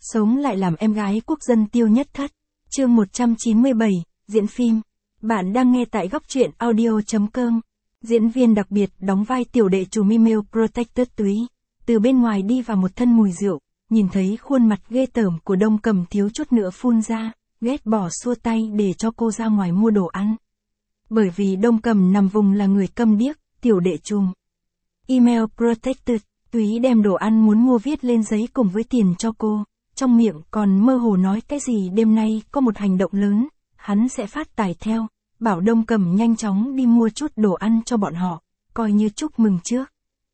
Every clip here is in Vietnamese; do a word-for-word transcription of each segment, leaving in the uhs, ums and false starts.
Sống lại làm em gái quốc dân Tiêu Nhất Thất. Chương một trăm chín mươi bảy, diễn phim. Bạn đang nghe tại góc truyện audio chấm com. Diễn viên đặc biệt đóng vai tiểu đệ chủ Mimeo Protected Túy. Từ bên ngoài đi vào một thân mùi rượu, nhìn thấy khuôn mặt ghê tởm của Đông Cầm thiếu chút nữa phun ra, ghét bỏ xua tay để cho cô ra ngoài mua đồ ăn. Bởi vì Đông Cầm nằm vùng là người câm điếc, tiểu đệ trùm Email Protected Túy đem đồ ăn muốn mua viết lên giấy cùng với tiền cho cô, trong miệng còn mơ hồ nói cái gì đêm nay có một hành động lớn, hắn sẽ phát tài theo, bảo Đông Cầm nhanh chóng đi mua chút đồ ăn cho bọn họ, coi như chúc mừng trước.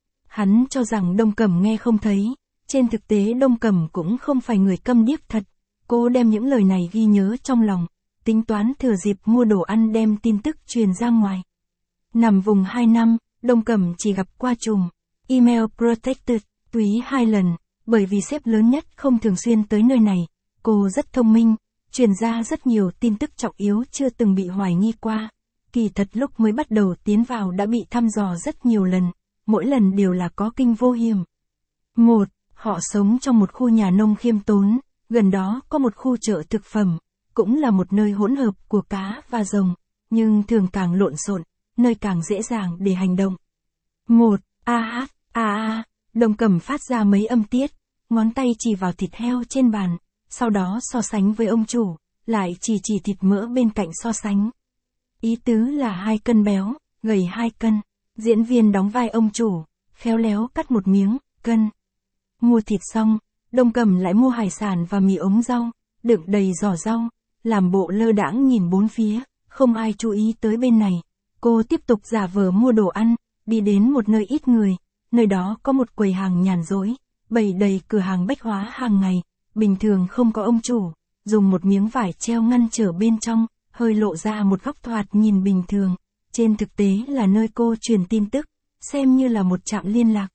Hắn cho rằng Đông Cầm nghe không thấy, trên thực tế Đông Cầm cũng không phải người câm điếc thật, cô đem những lời này ghi nhớ trong lòng, tính toán thừa dịp mua đồ ăn đem tin tức truyền ra ngoài. Nằm vùng hai năm, Đông Cầm chỉ gặp qua trùm Email Protected Túy hai lần, bởi vì sếp lớn nhất không thường xuyên tới nơi này, cô rất thông minh, truyền ra rất nhiều tin tức trọng yếu chưa từng bị hoài nghi qua. Kỳ thật lúc mới bắt đầu tiến vào đã bị thăm dò rất nhiều lần, mỗi lần đều là có kinh vô hiểm. Một, họ sống trong một khu nhà nông khiêm tốn, gần đó có một khu chợ thực phẩm, cũng là một nơi hỗn hợp của cá và rồng, nhưng thường càng lộn xộn, nơi càng dễ dàng để hành động. Một, a hát, a a, Đông Cầm phát ra mấy âm tiết, ngón tay chỉ vào thịt heo trên bàn, sau đó so sánh với ông chủ, lại chỉ chỉ thịt mỡ bên cạnh so sánh. Ý tứ là hai cân béo, gầy hai cân, diễn viên đóng vai ông chủ, khéo léo cắt một miếng, cân. Mua thịt xong, Đông Cầm lại mua hải sản và mì ống rau, đựng đầy giỏ rau, làm bộ lơ đãng nhìn bốn phía, không ai chú ý tới bên này. Cô tiếp tục giả vờ mua đồ ăn, đi đến một nơi ít người, nơi đó có một quầy hàng nhàn rỗi, bày đầy cửa hàng bách hóa hàng ngày, bình thường không có ông chủ, dùng một miếng vải treo ngăn trở bên trong, hơi lộ ra một góc thoạt nhìn bình thường, trên thực tế là nơi cô truyền tin tức, xem như là một trạm liên lạc.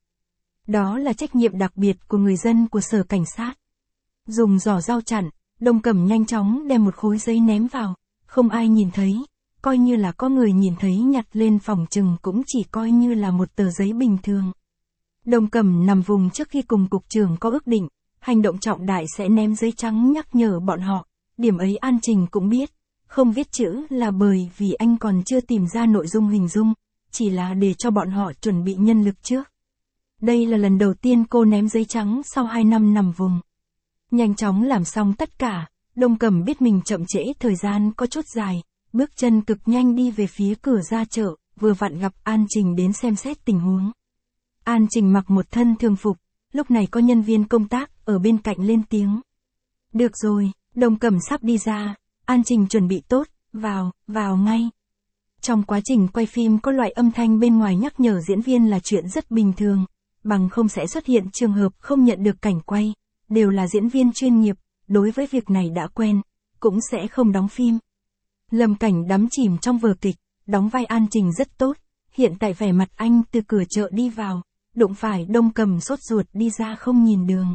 Đó là trách nhiệm đặc biệt của người dân của sở cảnh sát. Dùng giỏ rau chặn, Đông Cầm nhanh chóng đem một khối giấy ném vào, không ai nhìn thấy, coi như là có người nhìn thấy nhặt lên phòng chừng cũng chỉ coi như là một tờ giấy bình thường. Đông Cầm nằm vùng trước khi cùng cục trưởng có ước định, hành động trọng đại sẽ ném giấy trắng nhắc nhở bọn họ, điểm ấy An Trình cũng biết, không viết chữ là bởi vì anh còn chưa tìm ra nội dung hình dung, chỉ là để cho bọn họ chuẩn bị nhân lực trước. Đây là lần đầu tiên cô ném giấy trắng sau hai năm nằm vùng. Nhanh chóng làm xong tất cả, Đông Cầm biết mình chậm trễ thời gian có chút dài, bước chân cực nhanh đi về phía cửa ra chợ, vừa vặn gặp An Trình đến xem xét tình huống. An Trình mặc một thân thường phục, lúc này có nhân viên công tác ở bên cạnh lên tiếng. Được rồi, Đông Cầm sắp đi ra, An Trình chuẩn bị tốt, vào, vào ngay. Trong quá trình quay phim có loại âm thanh bên ngoài nhắc nhở diễn viên là chuyện rất bình thường, bằng không sẽ xuất hiện trường hợp không nhận được cảnh quay, đều là diễn viên chuyên nghiệp, đối với việc này đã quen, cũng sẽ không đóng phim. Lâm Cảnh đắm chìm trong vở kịch, đóng vai An Trình rất tốt, hiện tại vẻ mặt anh từ cửa chợ đi vào, đụng phải Đông Cầm sốt ruột đi ra không nhìn đường.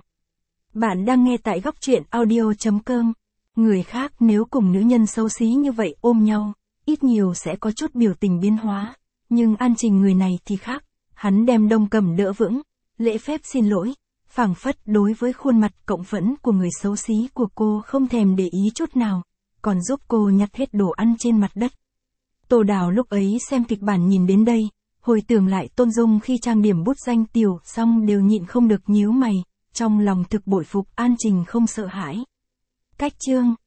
Bạn đang nghe tại góc truyện audio chấm com. Người khác nếu cùng nữ nhân xấu xí như vậy ôm nhau, ít nhiều sẽ có chút biểu tình biến hóa, nhưng An Trình người này thì khác, hắn đem Đông Cầm đỡ vững, lễ phép xin lỗi, phảng phất đối với khuôn mặt cộng phẫn của người xấu xí của cô không thèm để ý chút nào, còn giúp cô nhặt hết đồ ăn trên mặt đất. Tô Đào lúc ấy xem kịch bản nhìn đến đây, hồi tưởng lại Tôn Dung khi trang điểm bút danh tiểu xong đều nhịn không được nhíu mày, trong lòng thực bội phục An Trình không sợ hãi. Cách chương